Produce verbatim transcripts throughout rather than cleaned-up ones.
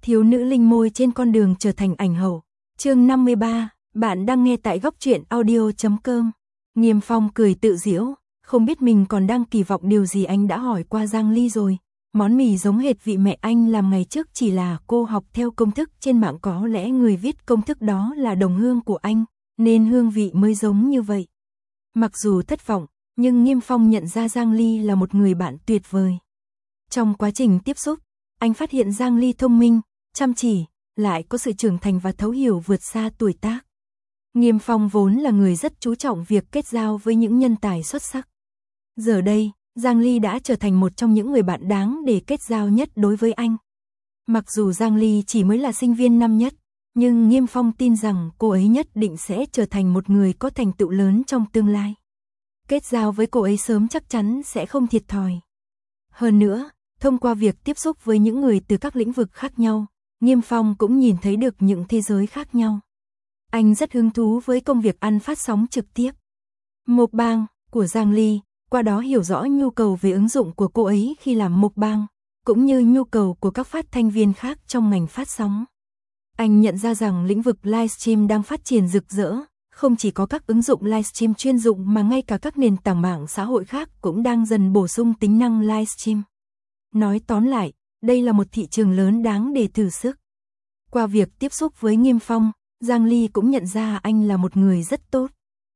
Thiếu nữ linh môi trên con đường trở thành ảnh hậu. Chương năm mươi ba, bạn đang nghe tại góc truyện audio chấm com. Nghiêm Phong cười tự giễu, không biết mình còn đang kỳ vọng điều gì anh đã hỏi qua Giang Ly rồi. Món mì giống hệt vị mẹ anh làm ngày trước, chỉ là cô học theo công thức trên mạng, có lẽ người viết công thức đó là đồng hương của anh, nên hương vị mới giống như vậy. Mặc dù thất vọng, nhưng Nghiêm Phong nhận ra Giang Ly là một người bạn tuyệt vời. Trong quá trình tiếp xúc, anh phát hiện Giang Ly thông minh, chăm chỉ, lại có sự trưởng thành và thấu hiểu vượt xa tuổi tác. Nghiêm Phong vốn là người rất chú trọng việc kết giao với những nhân tài xuất sắc. Giờ đây, Giang Ly đã trở thành một trong những người bạn đáng để kết giao nhất đối với anh. Mặc dù Giang Ly chỉ mới là sinh viên năm nhất, nhưng Nghiêm Phong tin rằng cô ấy nhất định sẽ trở thành một người có thành tựu lớn trong tương lai. Kết giao với cô ấy sớm chắc chắn sẽ không thiệt thòi. Hơn nữa, thông qua việc tiếp xúc với những người từ các lĩnh vực khác nhau, Nghiêm Phong cũng nhìn thấy được những thế giới khác nhau. Anh rất hứng thú với công việc ăn phát sóng trực tiếp mukbang của Giang Ly, qua đó hiểu rõ nhu cầu về ứng dụng của cô ấy khi làm mukbang, cũng như nhu cầu của các phát thanh viên khác trong ngành phát sóng. Anh nhận ra rằng lĩnh vực livestream đang phát triển rực rỡ, không chỉ có các ứng dụng livestream chuyên dụng mà ngay cả các nền tảng mạng xã hội khác cũng đang dần bổ sung tính năng livestream. Nói tóm lại, đây là một thị trường lớn đáng để thử sức. Qua việc tiếp xúc với Nghiêm Phong, Giang Ly cũng nhận ra anh là một người rất tốt.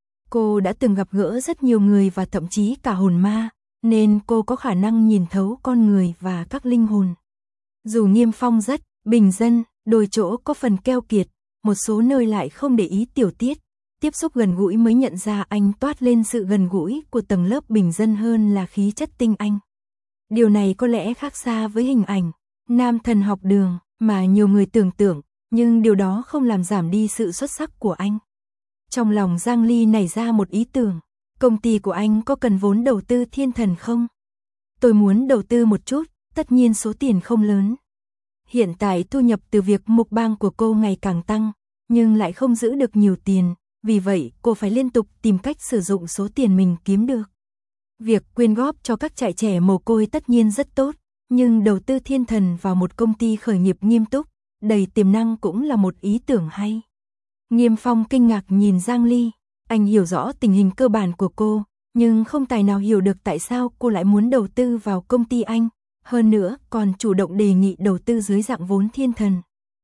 Cô đã từng gặp gỡ rất nhiều người và thậm chí cả hồn ma, nên cô có khả năng nhìn thấu con người và các linh hồn. Dù Nghiêm Phong rất bình dân, đôi chỗ có phần keo kiệt, một số nơi lại không để ý tiểu tiết, tiếp xúc gần gũi mới nhận ra anh toát lên sự gần gũi của tầng lớp bình dân hơn là khí chất tinh anh. Điều này có lẽ khác xa với hình ảnh nam thần học đường mà nhiều người tưởng tượng, nhưng điều đó không làm giảm đi sự xuất sắc của anh. Trong lòng Giang Ly nảy ra một ý tưởng, công ty của anh có cần vốn đầu tư thiên thần không? Tôi muốn đầu tư một chút, tất nhiên số tiền không lớn. Hiện tại thu nhập từ việc mukbang của cô ngày càng tăng, nhưng lại không giữ được nhiều tiền, vì vậy cô phải liên tục tìm cách sử dụng số tiền mình kiếm được. Việc quyên góp cho các trại trẻ mồ côi tất nhiên rất tốt, nhưng đầu tư thiên thần vào một công ty khởi nghiệp nghiêm túc, đầy tiềm năng cũng là một ý tưởng hay. Nghiêm Phong kinh ngạc nhìn Giang Ly, anh hiểu rõ tình hình cơ bản của cô, nhưng không tài nào hiểu được tại sao cô lại muốn đầu tư vào công ty anh, hơn nữa còn chủ động đề nghị đầu tư dưới dạng vốn thiên thần.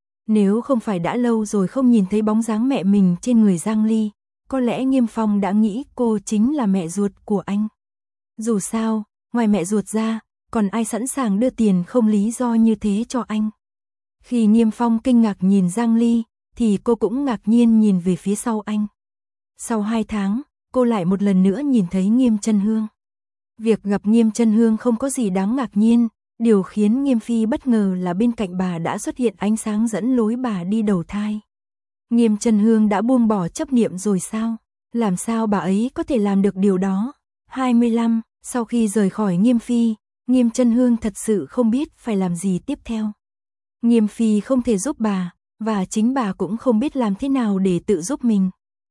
Nếu không phải đã lâu rồi không nhìn thấy bóng dáng mẹ mình trên người Giang Ly, có lẽ Nghiêm Phong đã nghĩ cô chính là mẹ ruột của anh. Dù sao, ngoài mẹ ruột ra, còn ai sẵn sàng đưa tiền không lý do như thế cho anh. Khi Nghiêm Phong kinh ngạc nhìn Giang Ly, thì cô cũng ngạc nhiên nhìn về phía sau anh. Sau hai tháng, cô lại một lần nữa nhìn thấy Nghiêm Chân Hương. Việc gặp Nghiêm Chân Hương không có gì đáng ngạc nhiên, điều khiến Nghiêm Phi bất ngờ là bên cạnh bà đã xuất hiện ánh sáng dẫn lối bà đi đầu thai. Nghiêm Chân Hương đã buông bỏ chấp niệm rồi sao? Làm sao bà ấy có thể làm được điều đó? hai mươi lăm, sau khi rời khỏi Nghiêm Phi, Nghiêm Chân Hương thật sự không biết phải làm gì tiếp theo. Nghiêm Phi không thể giúp bà, và chính bà cũng không biết làm thế nào để tự giúp mình.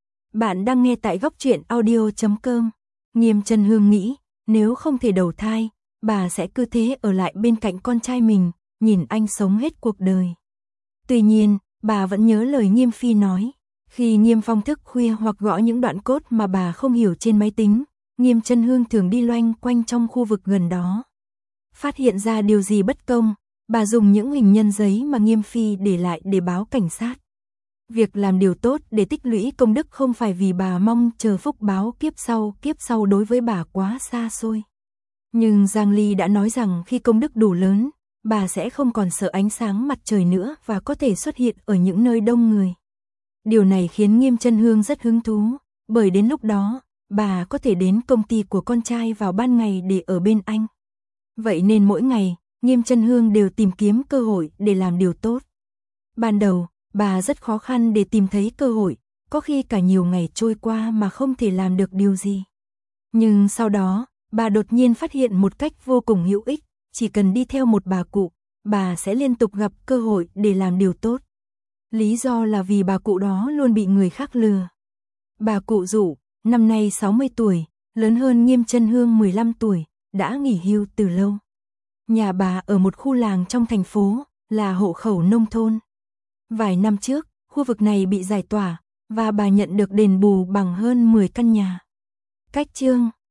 Bạn đang nghe tại góc truyện audio chấm com. Nghiêm Chân Hương nghĩ, nếu không thể đầu thai, bà sẽ cứ thế ở lại bên cạnh con trai mình, nhìn anh sống hết cuộc đời. Tuy nhiên, bà vẫn nhớ lời Nghiêm Phi nói, khi Nghiêm Phong thức khuya hoặc gõ những đoạn code mà bà không hiểu trên máy tính, Nghiêm Chân Hương thường đi loanh quanh trong khu vực gần đó. Phát hiện ra điều gì bất công, bà dùng những hình nhân giấy mà Nghiêm Phi để lại để báo cảnh sát. Việc làm điều tốt để tích lũy công đức không phải vì bà mong chờ phúc báo kiếp sau, kiếp sau đối với bà quá xa xôi. Nhưng Giang Ly đã nói rằng khi công đức đủ lớn, bà sẽ không còn sợ ánh sáng mặt trời nữa và có thể xuất hiện ở những nơi đông người. Điều này khiến Nghiêm Chân Hương rất hứng thú, bởi đến lúc đó, bà có thể đến công ty của con trai vào ban ngày để ở bên anh. Vậy nên mỗi ngày, Nghiêm Chân Hương đều tìm kiếm cơ hội để làm điều tốt. Ban đầu, bà rất khó khăn để tìm thấy cơ hội, có khi cả nhiều ngày trôi qua mà không thể làm được điều gì. Nhưng sau đó, bà đột nhiên phát hiện một cách vô cùng hữu ích, chỉ cần đi theo một bà cụ, bà sẽ liên tục gặp cơ hội để làm điều tốt. Lý do là vì bà cụ đó luôn bị người khác lừa. Bà cụ Dụ, năm nay sáu mươi tuổi, lớn hơn Nghiêm Chân Hương mười lăm tuổi, đã nghỉ hưu từ lâu. Nhà bà ở một khu làng trong thành phố, là hộ khẩu nông thôn. Vài năm trước, khu vực này bị giải tỏa, và bà nhận được đền bù bằng hơn mười căn nhà. Cách chương